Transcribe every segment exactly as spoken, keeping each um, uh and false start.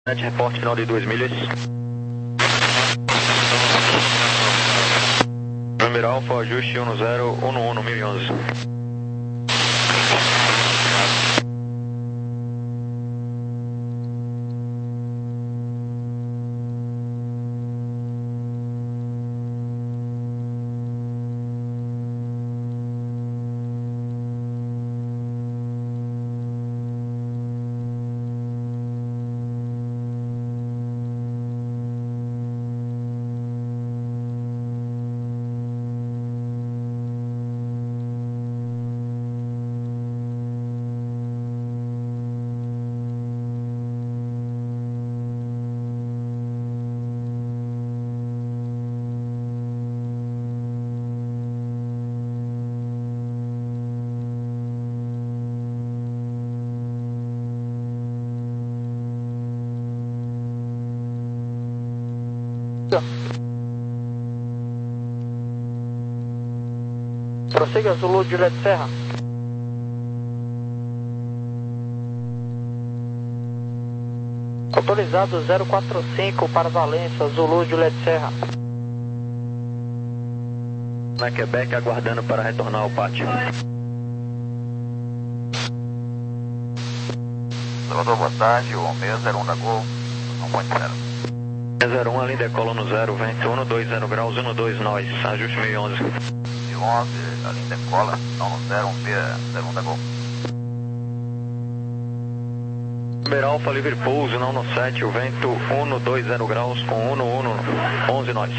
Reporte final de duas milhas. Número Alfa, ajuste um zero um um mil e onze. Prossiga, Zulu Juliette Serra. Autorizado zero quatro cinco para Valença, Zulu Juliette Serra. Na Quebec, aguardando para retornar ao pátio. Salvador, boa tarde, o seis zero um da Gol, um ponto zero. seis zero um, a linha decola no zero, vento um dois zero graus, um dois nós, ajuste mil e onze. mil e onze, a linha decola, não no zero um P zero um da Gol. Número Alfa, livre pouso, não no sete, o vento um dois zero graus, com um um onze nós.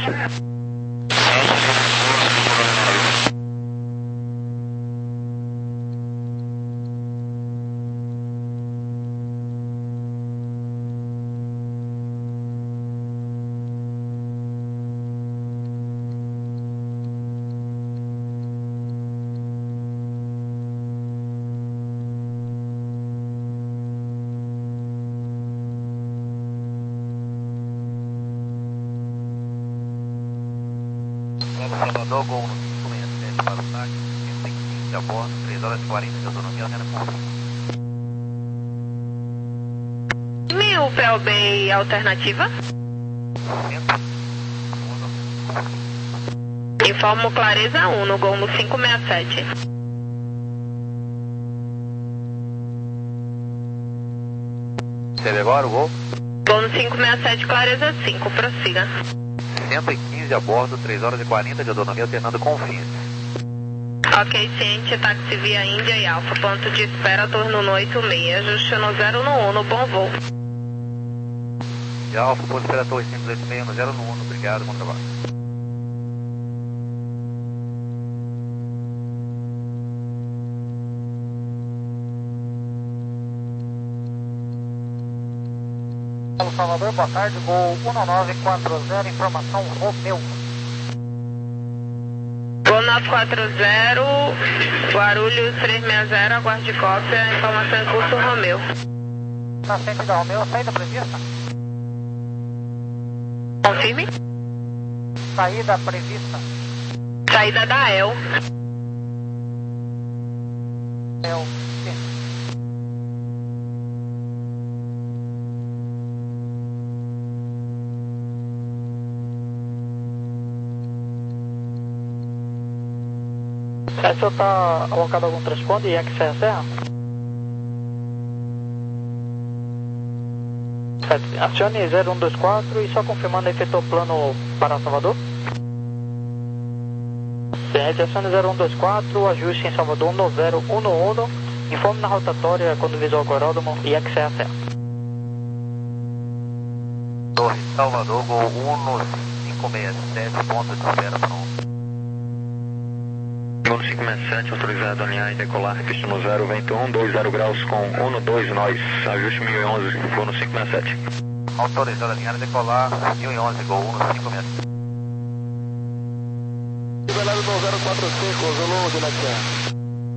Salvador, Gol no cinco seis sete para o S A C, cento e quinze a bordo, três horas e quarenta de autonomia, sendo por Mil P L B alternativa? Informo clareza um no Gol no cinco seis sete. Teve agora o Gol? Gol no cinco seis sete, clareza cinco, prossiga. cento e quinze a bordo, três horas e quarenta de autonomia, alternando com o F I S. Ok, ciente, táxi via Índia e Alfa, ponto de espera, turno no oito seis, ajuste no zero um no bom voo. E Alfa, ponto de espera, torre cinco oito seis no zero um, obrigado, bom trabalho. Salvador, boa tarde, Gol um nove quatro zero, informação Romeu. Gol nove quatro zero, Guarulhos três seis zero, aguarde cópia, informação em curso Romeu. Na frente da Romeu, saída prevista? Confirme. Saída prevista. Saída da E L. É o O senhor está alocado algum transponder e é que Serra Serra? Certo. Acione zero um dois quatro e só confirmando, efetuou plano para Salvador? Certo, acione zero um dois quatro, ajuste em Salvador no zero um um, informe na rotatória quando visual o aeródromo e é que Serra Serra. Torre Salvador, Gol um cinco seis sete, ponto de espera pronto. Gol cinco seis sete, autorizado a alinhar e decolar, pista no zero, vento um dois zero graus, com um dois nós, ajuste mil e onze, Gol no cinco seis sete. Autorizado a alinhar e decolar, mil e onze, Gol um cinco seis sete. Liberado no zero quatro cinco, Zulu de Latina.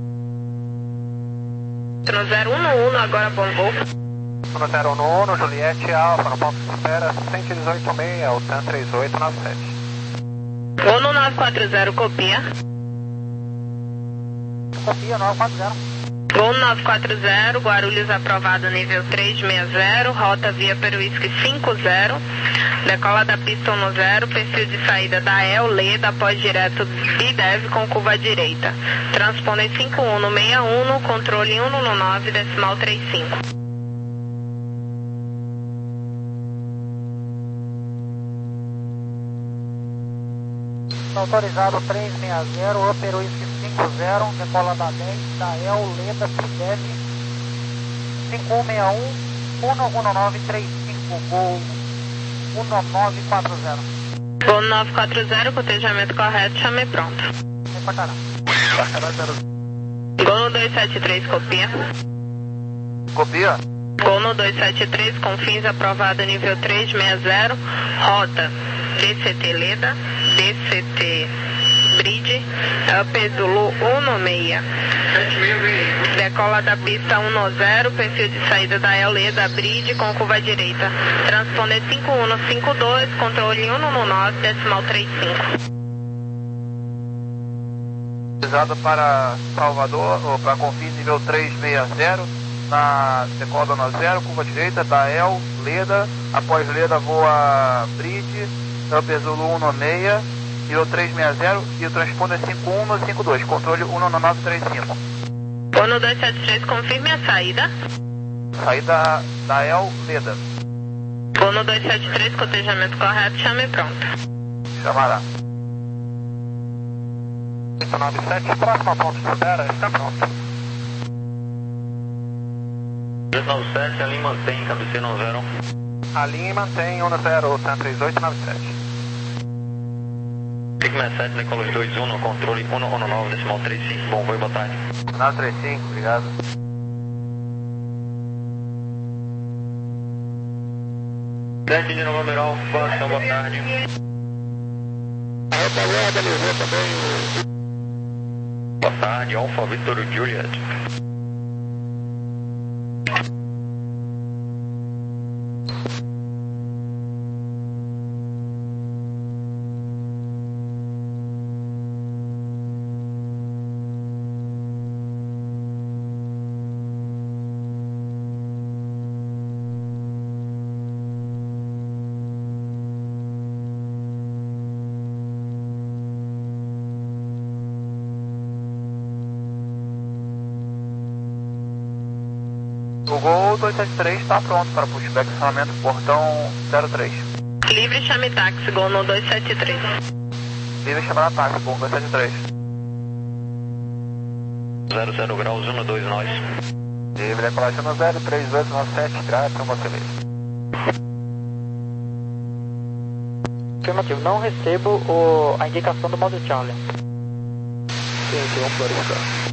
No zero um um, agora bom voo. No zero um um, Juliette Alfa, no ponto de espera, cento e dezoito seis, o TAM três oito nove sete. Gol no nove quatro zero, copia. Copia nove quatro zero. Gol nove quatro zero, Guarulhos aprovado nível trezentos e sessenta, rota via Peruísque cinco zero, decola da pista um zero, perfil de saída da E L, Leda, após direto Bidev com curva à direita. Transponder cinco um no sessenta e um, controle cento e nove, decimal trinta e cinco. Autorizado três sessenta, Peruísque cinco zero, decola da dez, da E L, Leda, Bidev, cinco um seis um, um um nove três cinco, gol um nove quatro zero. Gol nove quatro zero, cotejamento correto, chame pronto. Reportará. Gol no dois sete três, copia. Copia. Gol no dois sete três, com fins aprovado nível trezentos e sessenta, rota D C T Leda, D C T Bridge, Up Zulu um seis. Decola da pista um zero, perfil de saída da E L da Bridge com curva à direita. Transponder cinco um no cinco dois, controle cento e nove, decimal trinta e cinco. Utilizado para Salvador, ou para Confins nível trezentos e sessenta, na decola da zero, curva à direita, da E L, Leda, após Leda voa Bridge, Up Zulu um seis, nível trezentos e sessenta e o transponder cinco um no cinco dois, controle cento e nove trinta e cinco. Gol no dois sete três, confirme a saída. Saída da E L, Leda. Gol no dois sete três, cotejamento correto, chame pronto. Chamará. oito nove sete, próxima ponto de espera, está pronto. dois nove sete, a linha mantém, cabeceira um zero. A linha mantém um zero, cento e trinta e oito nove sete. cinco sessenta e sete, decola dois um no controle cento e nove, decimal trinta e cinco, bom voo e boa tarde. nove três cinco, obrigado. Sete de Nova Almeral, Boston, boa tarde. A retaguarda levou também o... Boa tarde, Alfa Victor Juliet. O Gol dois sete três está pronto para pushback estacionamento portão zero três. Livre, chame táxi, gol no dois sete três. Livre chamar táxi, Gol dois sete três. zero zero graus, um dois nós. Livre, decolagem no zero três oito nove sete, graças a você mesmo. Afirmativo, não recebo o, a indicação do modo Charlie. Sim, sim, vamos verificar.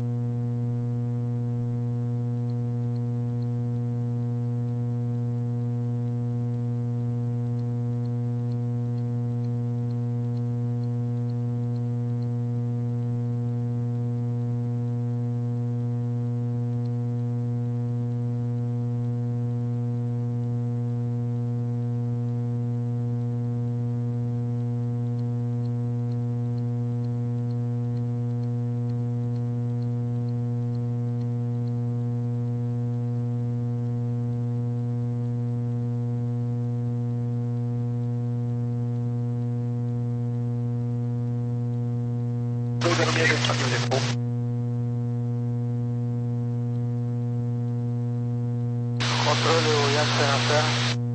Controle o Yankee na terra.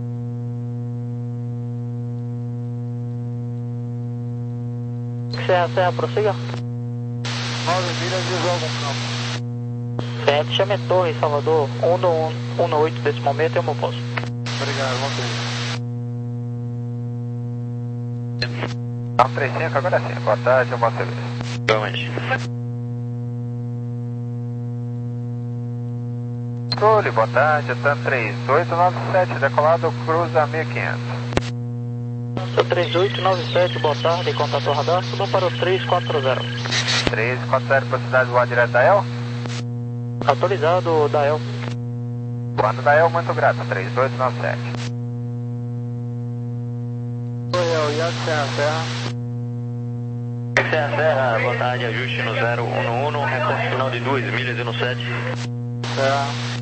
Serra, Serra, prossiga. nove milhas visual algum campo. Sete, chame Torre, Salvador, um no um no oito desse momento é o meu posto. Obrigado, vamos ver. nove três cinco, agora sim. Boa tarde, eu posso ver. Realmente. Controle, boa tarde, TAM três oito nove sete, decolado cruza mil e quinhentos. três oito nove sete, boa tarde, contato radar, suba para o três quatro zero. três quatro zero, possibilidade de voar direto da E L? Autorizado da E L. Voando da E L, muito grato, três oito nove sete. Oi, é o Yankee na terra. Serra Serra, boa tarde, ajuste no zero um um, reporte final de duas milhas e no sete. É.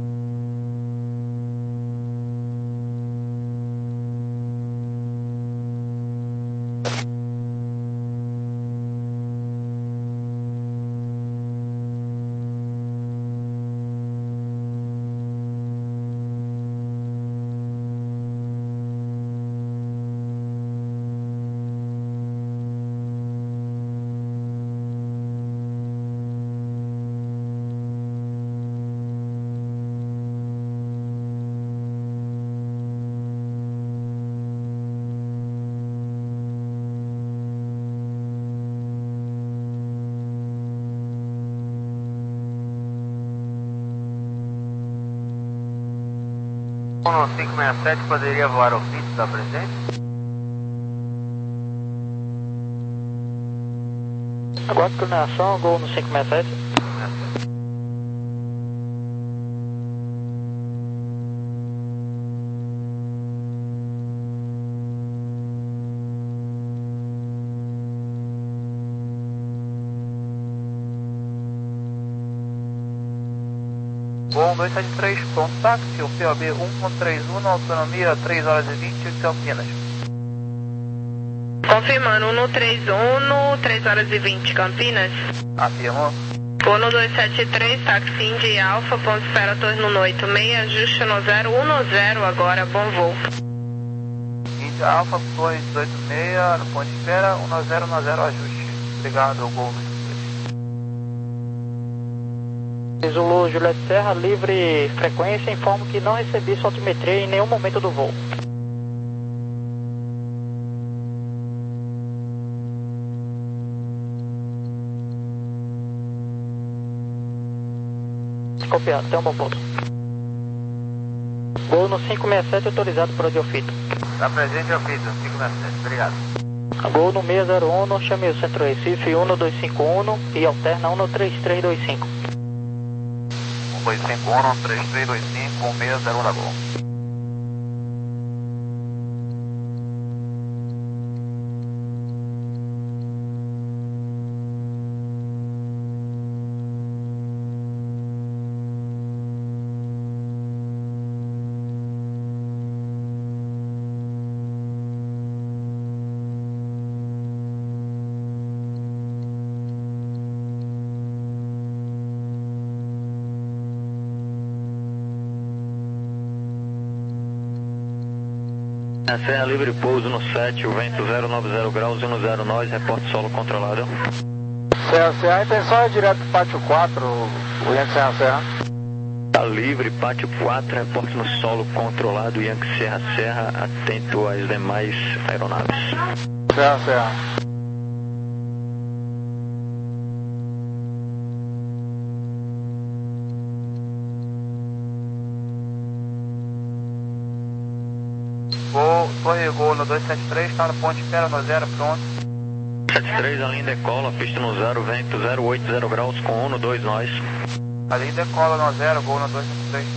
No cinco seis sete poderia voar ao fito da presente? Agora inclinação, gol no cinco seis sete. Gol dois sete três, contato, o P O B um três um, autonomia três horas e vinte em Campinas. Confirmando, um três um, três horas e vinte, Campinas. Afirmou. Uno dois sete três, táxi Indy Alfa, ponto espera torno no oito seis, ajuste no zero um zero agora, bom voo. Indy Alfa, dois oito seis, no ponto de espera, um zero um zero, ajuste. Obrigado, Gol Zulu Juliette Serra, livre frequência, informo que não recebi sua altimetria em nenhum momento do voo. Copiado, tem um bom ponto. Gol no cinco seis sete, autorizado por Audiofito. Está presente, Audiofito, cinco seis sete, obrigado. Gol no seis zero um, chame o Centro Recife um dois cinco um e alterna um três três dois cinco. um dois cinco um, três três dois cinco, um seis zero um da Gol. A Serra livre pouso no sete, o vento zero nove zero graus, um zero nós, reporte solo controlado. Serra Serra, a intenção é direto para o pátio quatro, o Yankee Serra Serra. Tá livre, pátio quatro, reporte no solo controlado, Yankee Serra Serra, atento às demais aeronaves. Serra Serra. Gol, Torre Gol no dois sete três, está no ponto de espera no zero, pronto. sete três, a linha decola, pista no zero, vento zero oito zero graus com um dois nós. A linha decola no zero, Gol no dois sete três.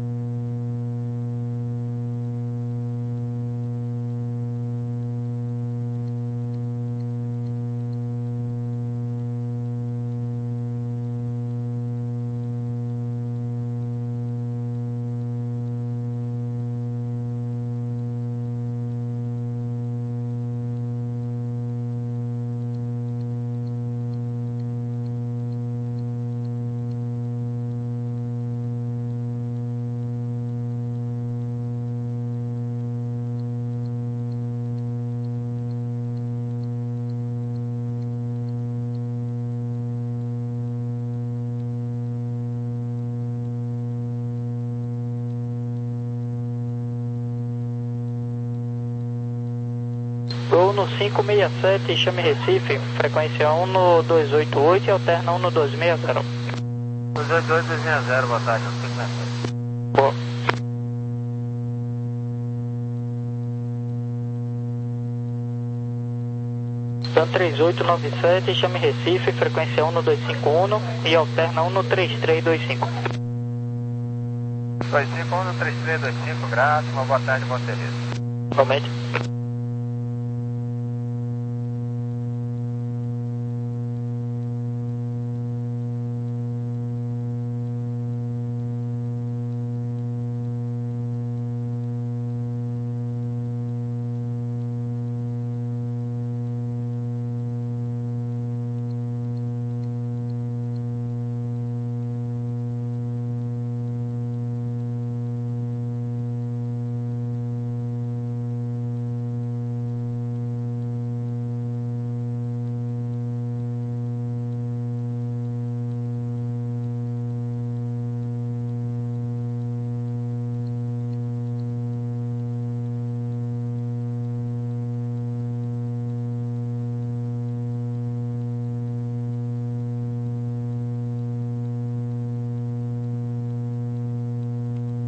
Gol no cinco seis sete, chame Recife, frequência um no dois oito oito e alterna um no dois seis zero. dois oito oito, dois seis zero, boa tarde, no cinco seis sete. Boa. Sun três oito nove sete, chame Recife, frequência um no dois cinco um e alterna um no três três dois cinco. dois cinco um, três três dois cinco, grato, uma boa tarde, bom serviço. Igualmente.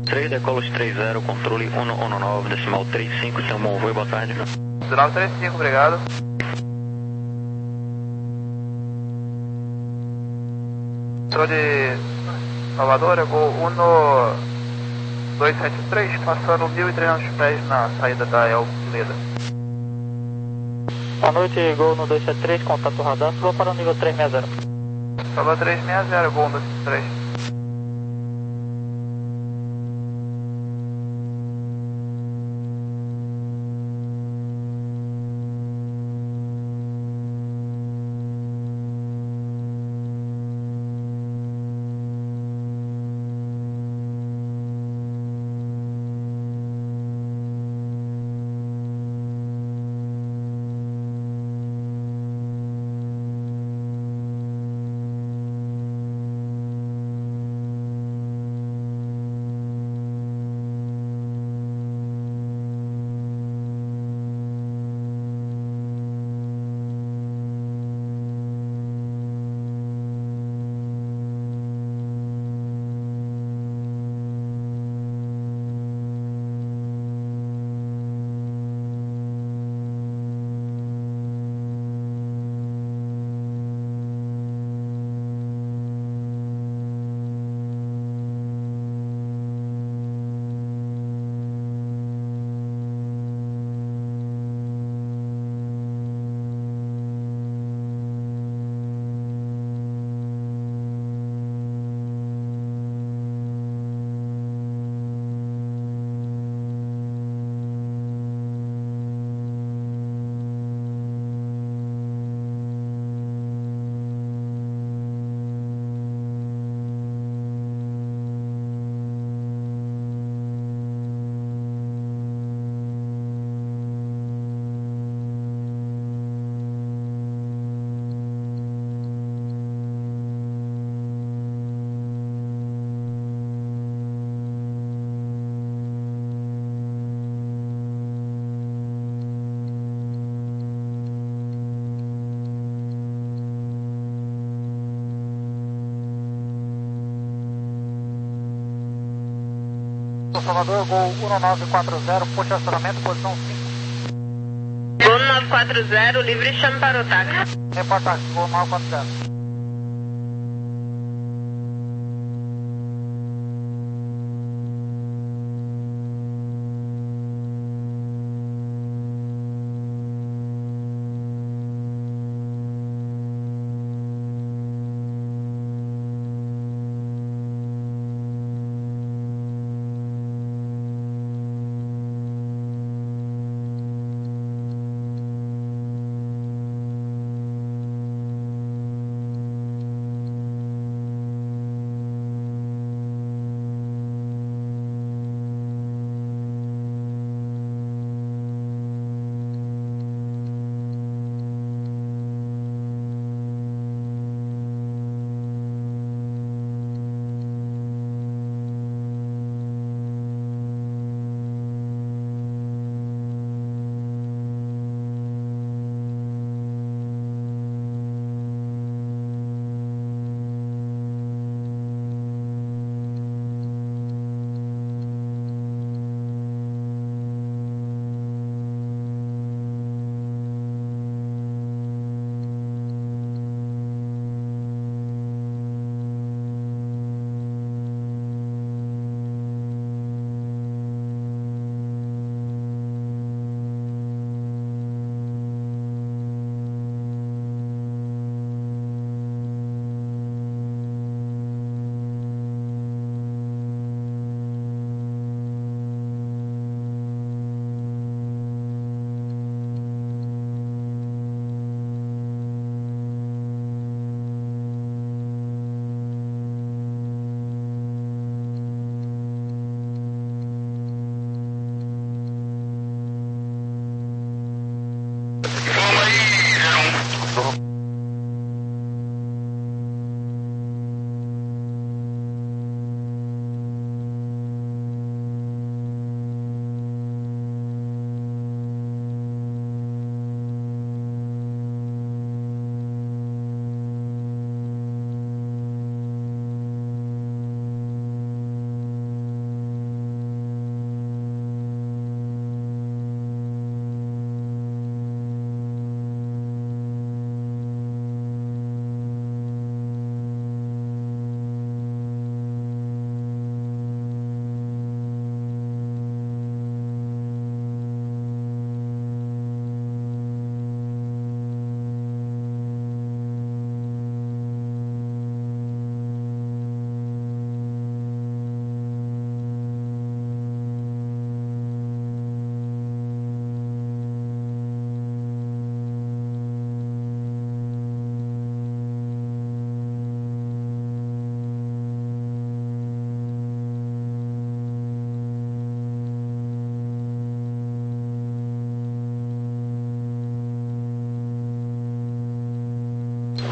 três decolos três zero, controle cento e dezenove, decimal trinta e cinco, tem um bom voo, boa tarde. Sinal trinta e cinco, obrigado. Controle de Salvador, é gol um dois sete três, passando mil e trezentos pés na saída da El Leda. Boa noite, Gol no dois sete três, contato radar, suba para o nível três seis zero. Salvador três seis zero, Gol dois sete três. Salvador, Gol um nove quatro zero, puxa acionamento, posição cinco. Gol nove quatro zero, livre chame para o táxi. Reportagem, Gol nove quatro zero.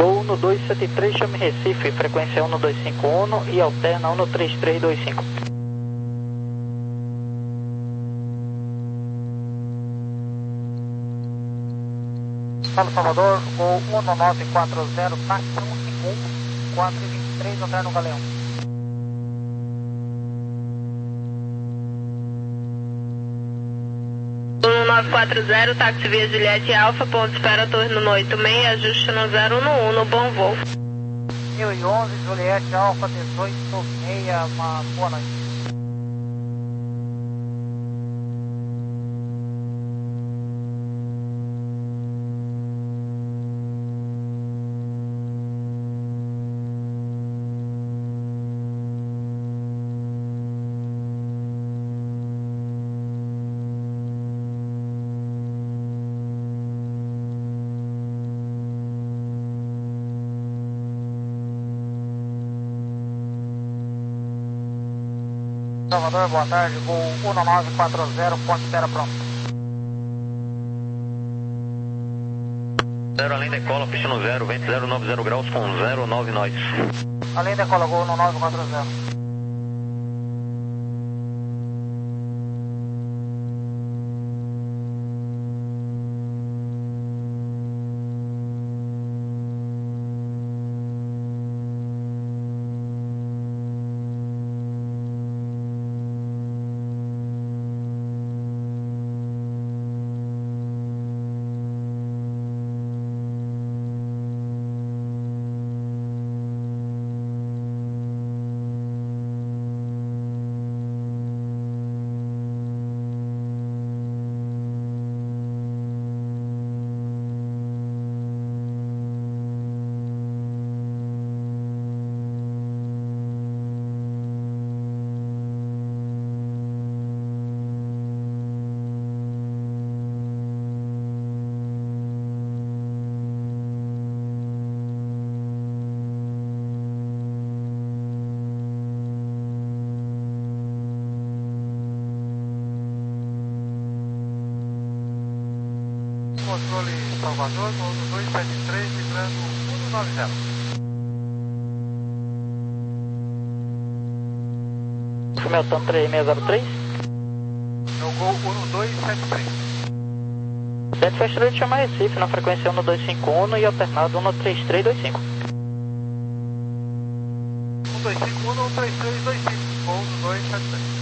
Gol um dois sete três, chame Recife, frequência um dois cinco um e alterna um três três dois cinco. Paulo Salvador, Gol um nove quatro zero, táxi um cinco um, quatro e vinte e três, alterna o Galeão. um nove quatro zero, táxi via Juliette Alfa, ponto espera turno no oito seis, ajuste no zero um um, no bom voo. mil e onze, Juliette Alfa, dezoito seis, uma boa noite. Salvador, boa tarde, Gol um nove quatro zero, ponte espera pronto. Zero além decola, pista no zero, vento zero nove zero graus com zero nove nós. Além decola, Gol um nove quatro zero. Controle Salvador, Gol dois sete três, vibrando um nove zero. Hamilton três seis zero três. É o Gol um dois sete três. Sete Fast chama Recife na frequência um dois cinco um e alternado um três três dois cinco. um dois cinco um, um três três dois cinco, Gol um dois sete três.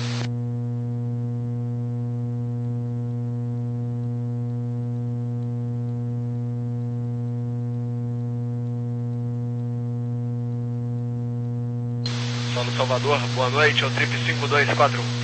Paulo Salvador, boa noite, é o Trip cinco dois quatro um.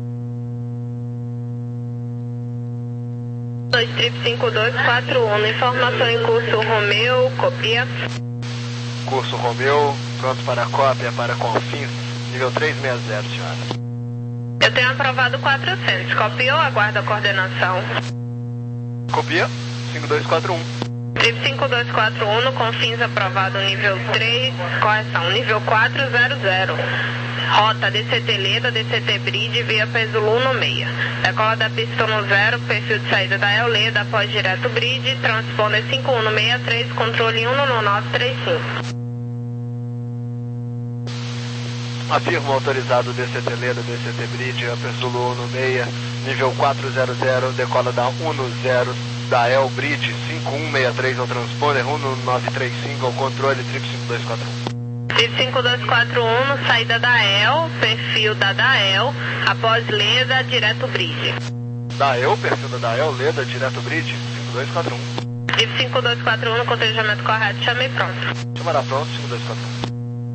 dois Trip cinco dois quatro um, informação em curso Romeu, copia. Curso Romeu, pronto para cópia para Confins, nível trezentos e sessenta, senhora. Eu tenho aprovado quatrocentos, copia ou aguarda a coordenação? Copia, cinco dois quatro um. Trip cinco dois quatro um, no Confins aprovado nível três, correção, nível quatro zero zero. Rota D C T Leda, D C T Bridge, via Pesulo no seis. Decola da pista no zero, perfil de saída da El Leda, após direto Bridge, transponder cinco um seis três, controle um nove três cinco. Afirmo autorizado D C T Leda, D C T Bridge, Pesulo um no seis, nível quatro zero zero, decola da um zero da El Bridge, cinco um seis três ao transponder, um nove três cinco ao controle, Trip cinco dois quatro um. Trip cinco dois quatro um, saída da El, perfil da Dael, após Leda, direto Bridge. Dael, perfil da Dael, Leda, direto Bridge, cinco dois quatro um. Trip cinco dois quatro um, no cotejamento correto, chamei pronto. Chamará pronto, cinco dois quatro um.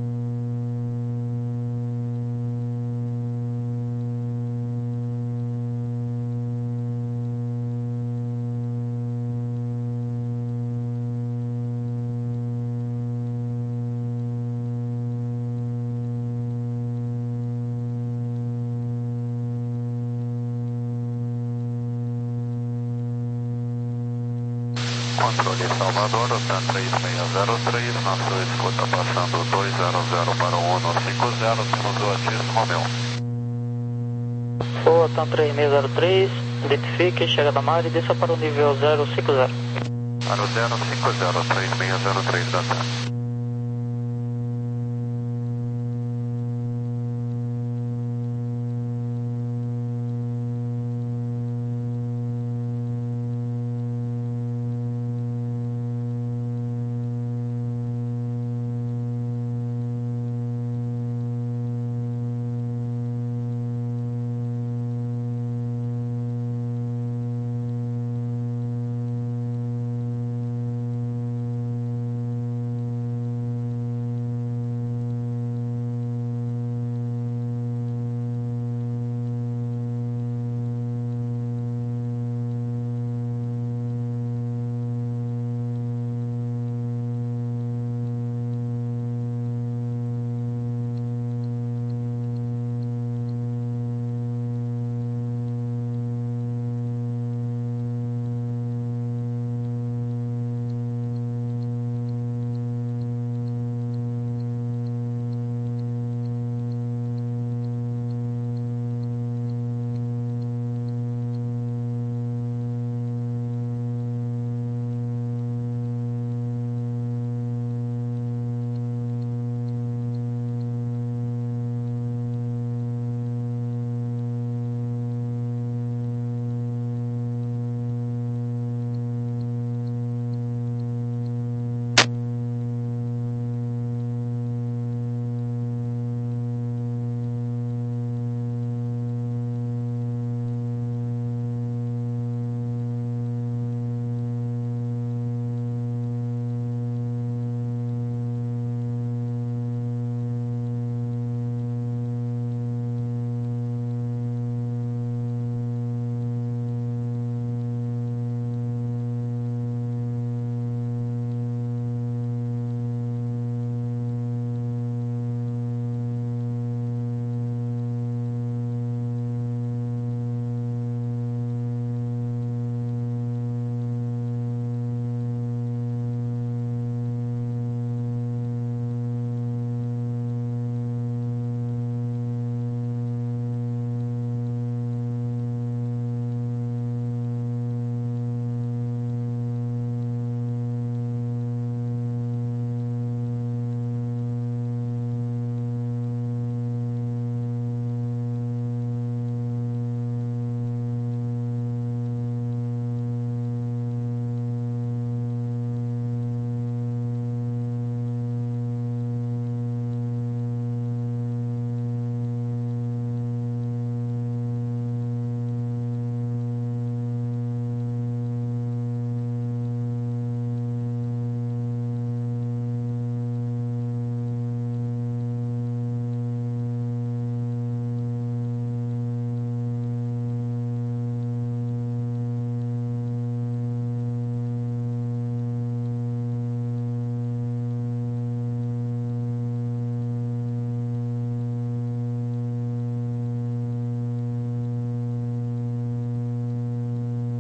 Controle Salvador, O T A três seis zero três, na sua escuta passando dois zero zero para o um cinco zero, temos o Otis Romeu. O T A três seis zero três, identifique, chega da mar e desça para o nível zero cinco zero. Aro zero cinco zero três seis zero três da TAM.